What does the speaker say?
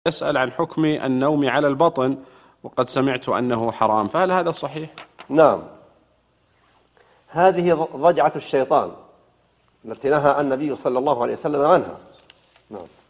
يسأل عن حكم النوم على البطن وقد سمعت أنه حرام، فهل هذا صحيح؟ نعم، هذه ضجعة الشيطان التي نهى النبي صلى الله عليه وسلم عنها. نعم.